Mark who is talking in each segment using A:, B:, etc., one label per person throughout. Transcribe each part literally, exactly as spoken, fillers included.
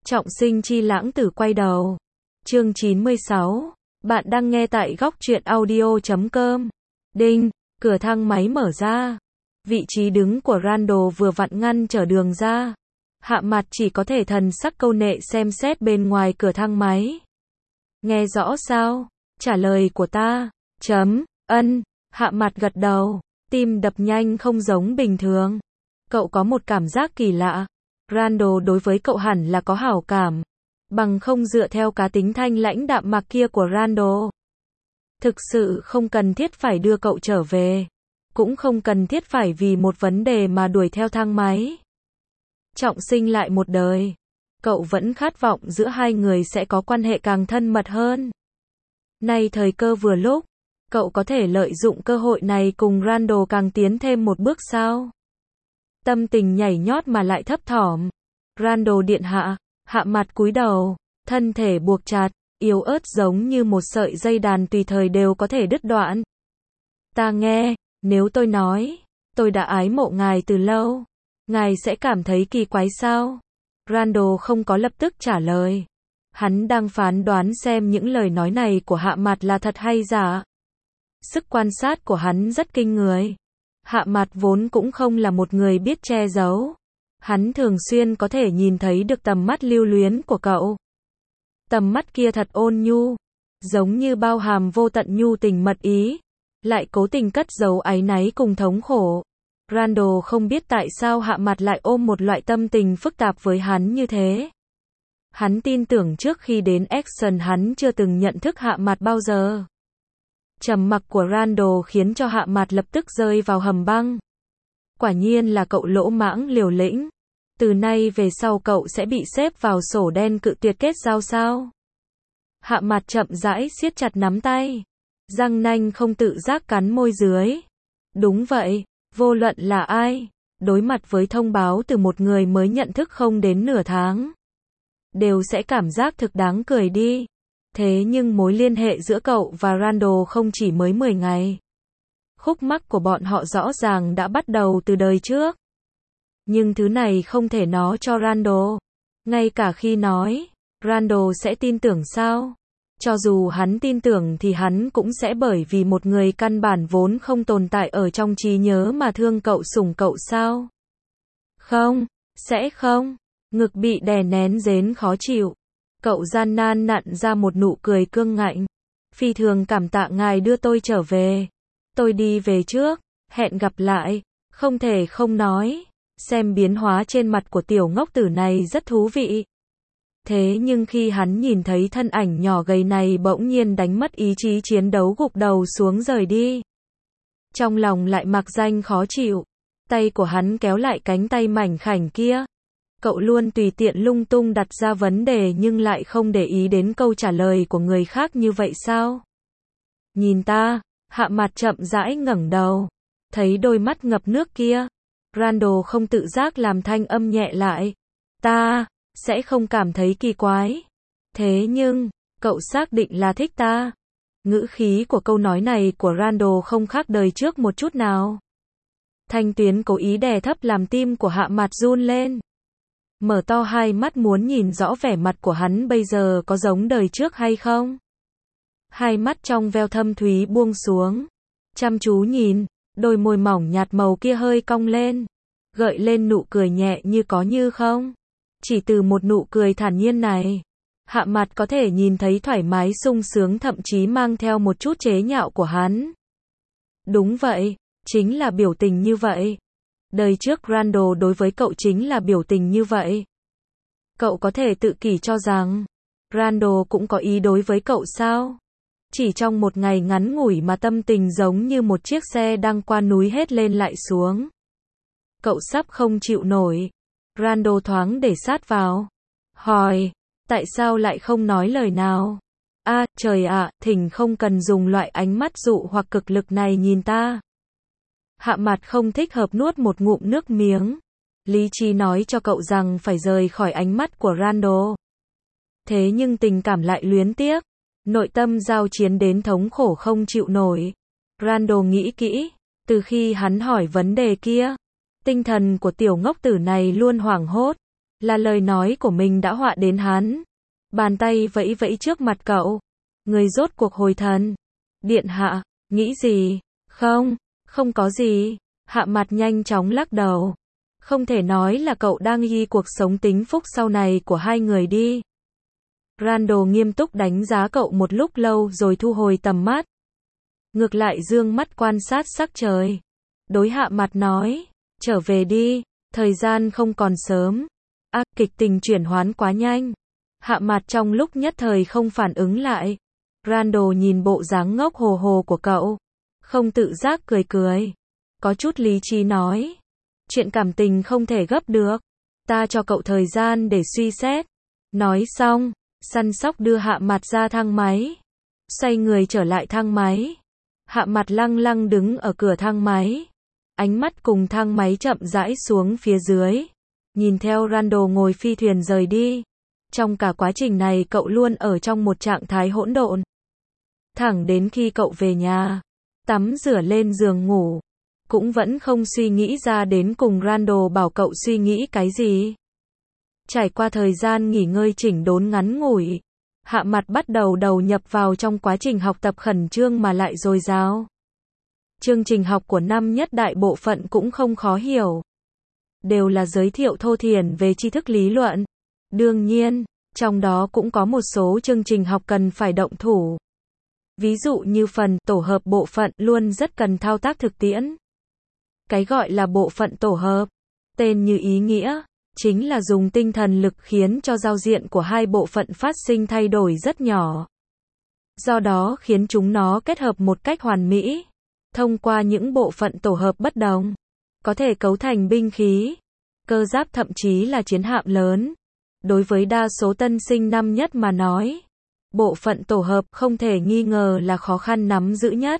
A: Trọng sinh chi lãng tử quay đầu. Chương chín mươi sáu. Bạn đang nghe tại góc truyện audio chấm com. Đinh, cửa thang máy mở ra. Vị trí đứng của Randall vừa vặn ngăn trở đường ra. Hạ mặt chỉ có thể thần sắc câu nệ xem xét bên ngoài cửa thang máy. Nghe rõ sao? Trả lời của ta. Chấm, ân. Hạ mặt gật đầu. Tim đập nhanh không giống bình thường. Cậu có một cảm giác kỳ lạ. Randall đối với cậu hẳn là có hảo cảm. Bằng không dựa theo cá tính thanh lãnh đạm mạc kia của Randall. Thực sự không cần thiết phải đưa cậu trở về. Cũng không cần thiết phải vì một vấn đề mà đuổi theo thang máy. Trọng sinh lại một đời. Cậu vẫn khát vọng giữa hai người sẽ có quan hệ càng thân mật hơn. Nay thời cơ vừa lúc. Cậu có thể lợi dụng cơ hội này cùng Randall càng tiến thêm một bước sao? Tâm tình nhảy nhót mà lại thấp thỏm. Randall điện hạ, hạ mặt cúi đầu, thân thể buộc chặt, yếu ớt giống như một sợi dây đàn tùy thời đều có thể đứt đoạn. Ta nghe, nếu tôi nói, tôi đã ái mộ ngài từ lâu, ngài sẽ cảm thấy kỳ quái sao? Randall không có lập tức trả lời. Hắn đang phán đoán xem những lời nói này của hạ mặt là thật hay giả. Sức quan sát của hắn rất kinh người. Hạ mặt vốn cũng không là một người biết che giấu. Hắn thường xuyên có thể nhìn thấy được tầm mắt lưu luyến của cậu. Tầm mắt kia thật ôn nhu, giống như bao hàm vô tận nhu tình mật ý, lại cố tình cất giấu áy náy cùng thống khổ. Randall không biết tại sao hạ mặt lại ôm một loại tâm tình phức tạp với hắn như thế. Hắn tin tưởng trước khi đến Action hắn chưa từng nhận thức hạ mặt bao giờ. Trầm mặc của Randall khiến cho hạ mặt lập tức rơi vào hầm băng. Quả nhiên là cậu lỗ mãng liều lĩnh. Từ nay về sau cậu sẽ bị xếp vào sổ đen cự tuyệt kết giao sao? Hạ mặt chậm rãi siết chặt nắm tay. Răng nanh không tự giác cắn môi dưới. Đúng vậy, vô luận là ai, đối mặt với thông báo từ một người mới nhận thức không đến nửa tháng, đều sẽ cảm giác thực đáng cười đi. Thế nhưng mối liên hệ giữa cậu và Randall không chỉ mới mười ngày. Khúc mắc của bọn họ rõ ràng đã bắt đầu từ đời trước. Nhưng thứ này không thể nói cho Randall. Ngay cả khi nói, Randall sẽ tin tưởng sao? Cho dù hắn tin tưởng thì hắn cũng sẽ bởi vì một người căn bản vốn không tồn tại ở trong trí nhớ mà thương cậu sủng cậu sao? Không, sẽ không. Ngực bị đè nén rến khó chịu. Cậu gian nan nặn ra một nụ cười cương ngạnh. Phi thường cảm tạ ngài đưa tôi trở về. Tôi đi về trước, hẹn gặp lại. Không thể không nói, xem biến hóa trên mặt của tiểu ngốc tử này rất thú vị. Thế nhưng khi hắn nhìn thấy thân ảnh nhỏ gầy này bỗng nhiên đánh mất ý chí chiến đấu gục đầu xuống rời đi. Trong lòng lại mạc danh khó chịu. Tay của hắn kéo lại cánh tay mảnh khảnh kia. Cậu luôn tùy tiện lung tung đặt ra vấn đề nhưng lại không để ý đến câu trả lời của người khác như vậy sao? Nhìn ta, hạ mặt chậm rãi ngẩng đầu. Thấy đôi mắt ngập nước kia. Randall không tự giác làm thanh âm nhẹ lại. Ta, sẽ không cảm thấy kỳ quái. Thế nhưng, cậu xác định là thích ta. Ngữ khí của câu nói này của Randall không khác đời trước một chút nào. Thanh tuyến cố ý đè thấp làm tim của hạ mặt run lên. Mở to hai mắt muốn nhìn rõ vẻ mặt của hắn bây giờ có giống đời trước hay không. Hai mắt trong veo thâm thúy buông xuống. Chăm chú nhìn, đôi môi mỏng nhạt màu kia hơi cong lên. Gợi lên nụ cười nhẹ như có như không. Chỉ từ một nụ cười thản nhiên này, hạ mặt có thể nhìn thấy thoải mái sung sướng thậm chí mang theo một chút chế nhạo của hắn. Đúng vậy, chính là biểu tình như vậy. Đời trước Randall đối với cậu chính là biểu tình như vậy. Cậu có thể tự kỷ cho rằng Randall cũng có ý đối với cậu sao? Chỉ trong một ngày ngắn ngủi mà tâm tình giống như một chiếc xe đang qua núi hết lên lại xuống. Cậu sắp không chịu nổi. Randall thoáng để sát vào. Hỏi, tại sao lại không nói lời nào? A, à, trời ạ, à, thỉnh không cần dùng loại ánh mắt dụ hoặc cực lực này nhìn ta. Hạ mặt không thích hợp nuốt một ngụm nước miếng. Lý trí nói cho cậu rằng phải rời khỏi ánh mắt của Randall. Thế nhưng tình cảm lại luyến tiếc. Nội tâm giao chiến đến thống khổ không chịu nổi. Randall nghĩ kỹ. Từ khi hắn hỏi vấn đề kia, tinh thần của tiểu ngốc tử này luôn hoảng hốt. Là lời nói của mình đã họa đến hắn. Bàn tay vẫy vẫy trước mặt cậu. Người rốt cuộc hồi thần. Điện hạ, nghĩ gì? Không, không có gì. Hạ mặt nhanh chóng lắc đầu. Không thể nói là cậu đang ghi cuộc sống tính phúc sau này của hai người đi. Randall nghiêm túc đánh giá cậu một lúc lâu rồi thu hồi tầm mắt. Ngược lại dương mắt quan sát sắc trời. Đối Hạ mặt nói, trở về đi, thời gian không còn sớm. À, kịch tình chuyển hoán quá nhanh. Hạ mặt trong lúc nhất thời không phản ứng lại. Randall nhìn bộ dáng ngốc hồ hồ của cậu. Không tự giác cười cười. Có chút lý trí nói. Chuyện cảm tình không thể gấp được. Ta cho cậu thời gian để suy xét. Nói xong, săn sóc đưa Hạ mặt ra thang máy. Xoay người trở lại thang máy. Hạ mặt lăng lăng đứng ở cửa thang máy. Ánh mắt cùng thang máy chậm rãi xuống phía dưới. Nhìn theo Randall ngồi phi thuyền rời đi. Trong cả quá trình này cậu luôn ở trong một trạng thái hỗn độn. Thẳng đến khi cậu về nhà, tắm rửa lên giường ngủ, cũng vẫn không suy nghĩ ra đến cùng Randall bảo cậu suy nghĩ cái gì. Trải qua thời gian nghỉ ngơi chỉnh đốn ngắn ngủi, Hạ mặt bắt đầu đầu nhập vào trong quá trình học tập khẩn trương mà lại dồi dào. Chương trình học của năm nhất đại bộ phận cũng không khó hiểu. Đều là giới thiệu thô thiển về tri thức lý luận. Đương nhiên, trong đó cũng có một số chương trình học cần phải động thủ. Ví dụ như phần tổ hợp bộ phận luôn rất cần thao tác thực tiễn. Cái gọi là bộ phận tổ hợp, tên như ý nghĩa, chính là dùng tinh thần lực khiến cho giao diện của hai bộ phận phát sinh thay đổi rất nhỏ. Do đó khiến chúng nó kết hợp một cách hoàn mỹ. Thông qua những bộ phận tổ hợp bất đồng, có thể cấu thành binh khí, cơ giáp thậm chí là chiến hạm lớn. Đối với đa số tân sinh năm nhất mà nói, bộ phận tổ hợp không thể nghi ngờ là khó khăn nắm giữ nhất.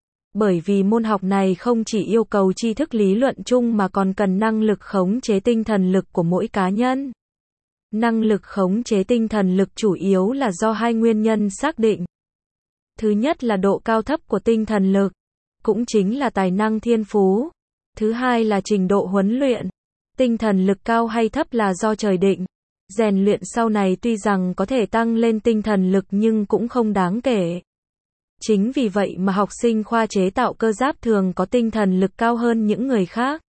A: Bởi vì môn học này không chỉ yêu cầu tri thức lý luận chung mà còn cần năng lực khống chế tinh thần lực của mỗi cá nhân. Năng lực khống chế tinh thần lực chủ yếu là do hai nguyên nhân xác định. Thứ nhất là độ cao thấp của tinh thần lực, cũng chính là tài năng thiên phú. Thứ hai là trình độ huấn luyện. Tinh thần lực cao hay thấp là do trời định. Rèn luyện sau này tuy rằng có thể tăng lên tinh thần lực nhưng cũng không đáng kể. Chính vì vậy mà học sinh khoa chế tạo cơ giáp thường có tinh thần lực cao hơn những người khác.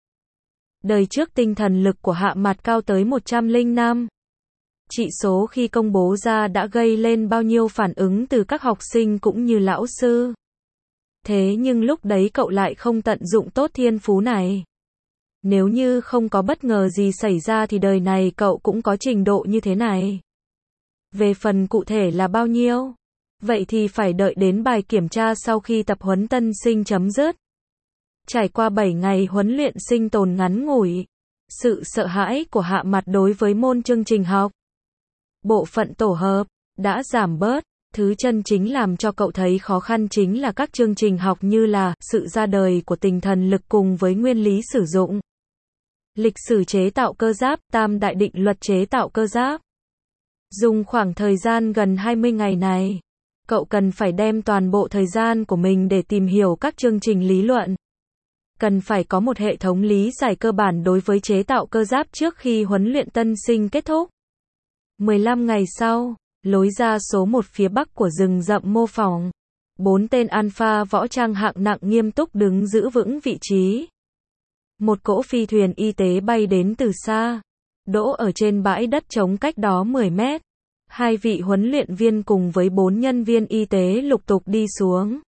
A: Đời trước tinh thần lực của Hạ mặt cao tới một trăm lẻ năm. Chỉ số khi công bố ra đã gây lên bao nhiêu phản ứng từ các học sinh cũng như lão sư. Thế nhưng lúc đấy cậu lại không tận dụng tốt thiên phú này. Nếu như không có bất ngờ gì xảy ra thì đời này cậu cũng có trình độ như thế này. Về phần cụ thể là bao nhiêu? Vậy thì phải đợi đến bài kiểm tra sau khi tập huấn tân sinh chấm dứt. Trải qua bảy ngày huấn luyện sinh tồn ngắn ngủi, sự sợ hãi của Hạ mặt đối với môn chương trình học bộ phận tổ hợp đã giảm bớt. Thứ chân chính làm cho cậu thấy khó khăn chính là các chương trình học như là sự ra đời của tinh thần lực cùng với nguyên lý sử dụng, lịch sử chế tạo cơ giáp, tam đại định luật chế tạo cơ giáp. Dùng khoảng thời gian gần hai mươi ngày này, cậu cần phải đem toàn bộ thời gian của mình để tìm hiểu các chương trình lý luận. Cần phải có một hệ thống lý giải cơ bản đối với chế tạo cơ giáp trước khi huấn luyện tân sinh kết thúc. mười lăm ngày sau, lối ra số một phía bắc của rừng rậm mô phỏng, bốn tên alpha võ trang hạng nặng nghiêm túc đứng giữ vững vị trí. Một cỗ phi thuyền y tế bay đến từ xa, đỗ ở trên bãi đất trống cách đó mười mét. Hai vị huấn luyện viên cùng với bốn nhân viên y tế lục tục đi xuống.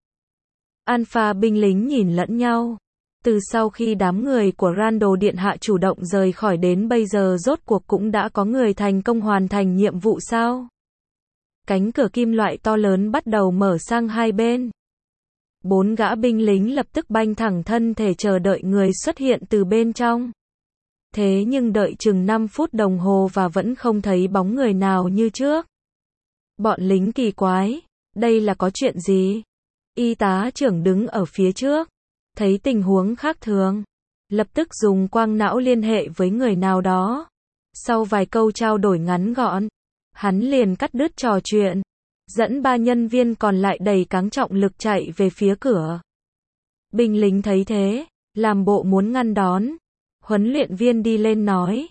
A: Alpha binh lính nhìn lẫn nhau. Từ sau khi đám người của Randall Điện Hạ chủ động rời khỏi đến bây giờ rốt cuộc cũng đã có người thành công hoàn thành nhiệm vụ sao? Cánh cửa kim loại to lớn bắt đầu mở sang hai bên. Bốn gã binh lính lập tức banh thẳng thân thể chờ đợi người xuất hiện từ bên trong. Thế nhưng đợi chừng năm phút đồng hồ và vẫn không thấy bóng người nào như trước. Bọn lính kỳ quái, đây là có chuyện gì? Y tá trưởng đứng ở phía trước, thấy tình huống khác thường, lập tức dùng quang não liên hệ với người nào đó. Sau vài câu trao đổi ngắn gọn, hắn liền cắt đứt trò chuyện, dẫn ba nhân viên còn lại đầy cáng trọng lực chạy về phía cửa. Binh lính thấy thế, làm bộ muốn ngăn đón. Huấn luyện viên đi lên nói,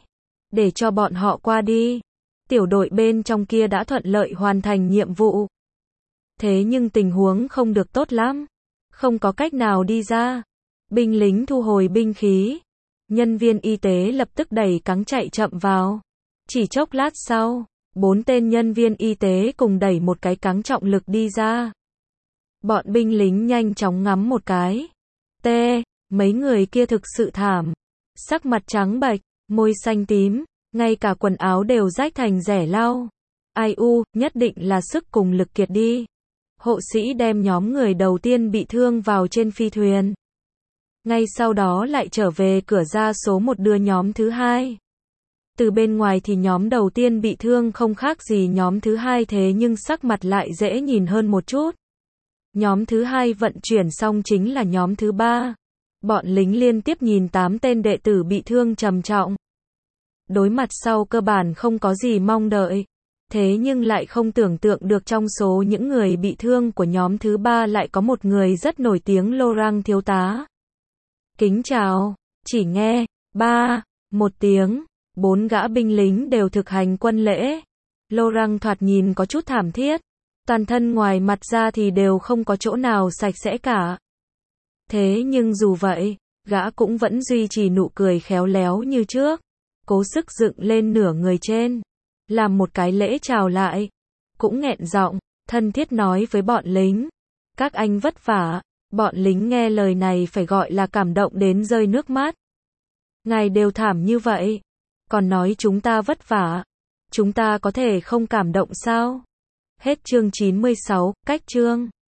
A: để cho bọn họ qua đi. Tiểu đội bên trong kia đã thuận lợi hoàn thành nhiệm vụ. Thế nhưng tình huống không được tốt lắm. Không có cách nào đi ra. Binh lính thu hồi binh khí. Nhân viên y tế lập tức đẩy cáng chạy chậm vào. Chỉ chốc lát sau, bốn tên nhân viên y tế cùng đẩy một cái cáng trọng lực đi ra. Bọn binh lính nhanh chóng ngắm một cái. T, mấy người kia thực sự thảm. Sắc mặt trắng bệch, môi xanh tím, ngay cả quần áo đều rách thành rẻ lau. Ai u, nhất định là sức cùng lực kiệt đi. Hộ sĩ đem nhóm người đầu tiên bị thương vào trên phi thuyền. Ngay sau đó lại trở về cửa ra số một đưa nhóm thứ hai. Từ bên ngoài thì nhóm đầu tiên bị thương không khác gì nhóm thứ hai, thế nhưng sắc mặt lại dễ nhìn hơn một chút. Nhóm thứ hai vận chuyển xong chính là nhóm thứ ba. Bọn lính liên tiếp nhìn tám tên đệ tử bị thương trầm trọng. Đối mặt sau cơ bản không có gì mong đợi. Thế nhưng lại không tưởng tượng được trong số những người bị thương của nhóm thứ ba lại có một người rất nổi tiếng, Laurent thiếu tá. Kính chào, chỉ nghe, ba, một tiếng, bốn gã binh lính đều thực hành quân lễ. Laurent thoạt nhìn có chút thảm thiết. Toàn thân ngoài mặt ra thì đều không có chỗ nào sạch sẽ cả. Thế nhưng dù vậy, gã cũng vẫn duy trì nụ cười khéo léo như trước. Cố sức dựng lên nửa người trên. Làm một cái lễ chào lại. Cũng nghẹn giọng, thân thiết nói với bọn lính. Các anh vất vả. Bọn lính nghe lời này phải gọi là cảm động đến rơi nước mắt. Ngài đều thảm như vậy. Còn nói chúng ta vất vả. Chúng ta có thể không cảm động sao? Hết chương chín mươi sáu, cách chương.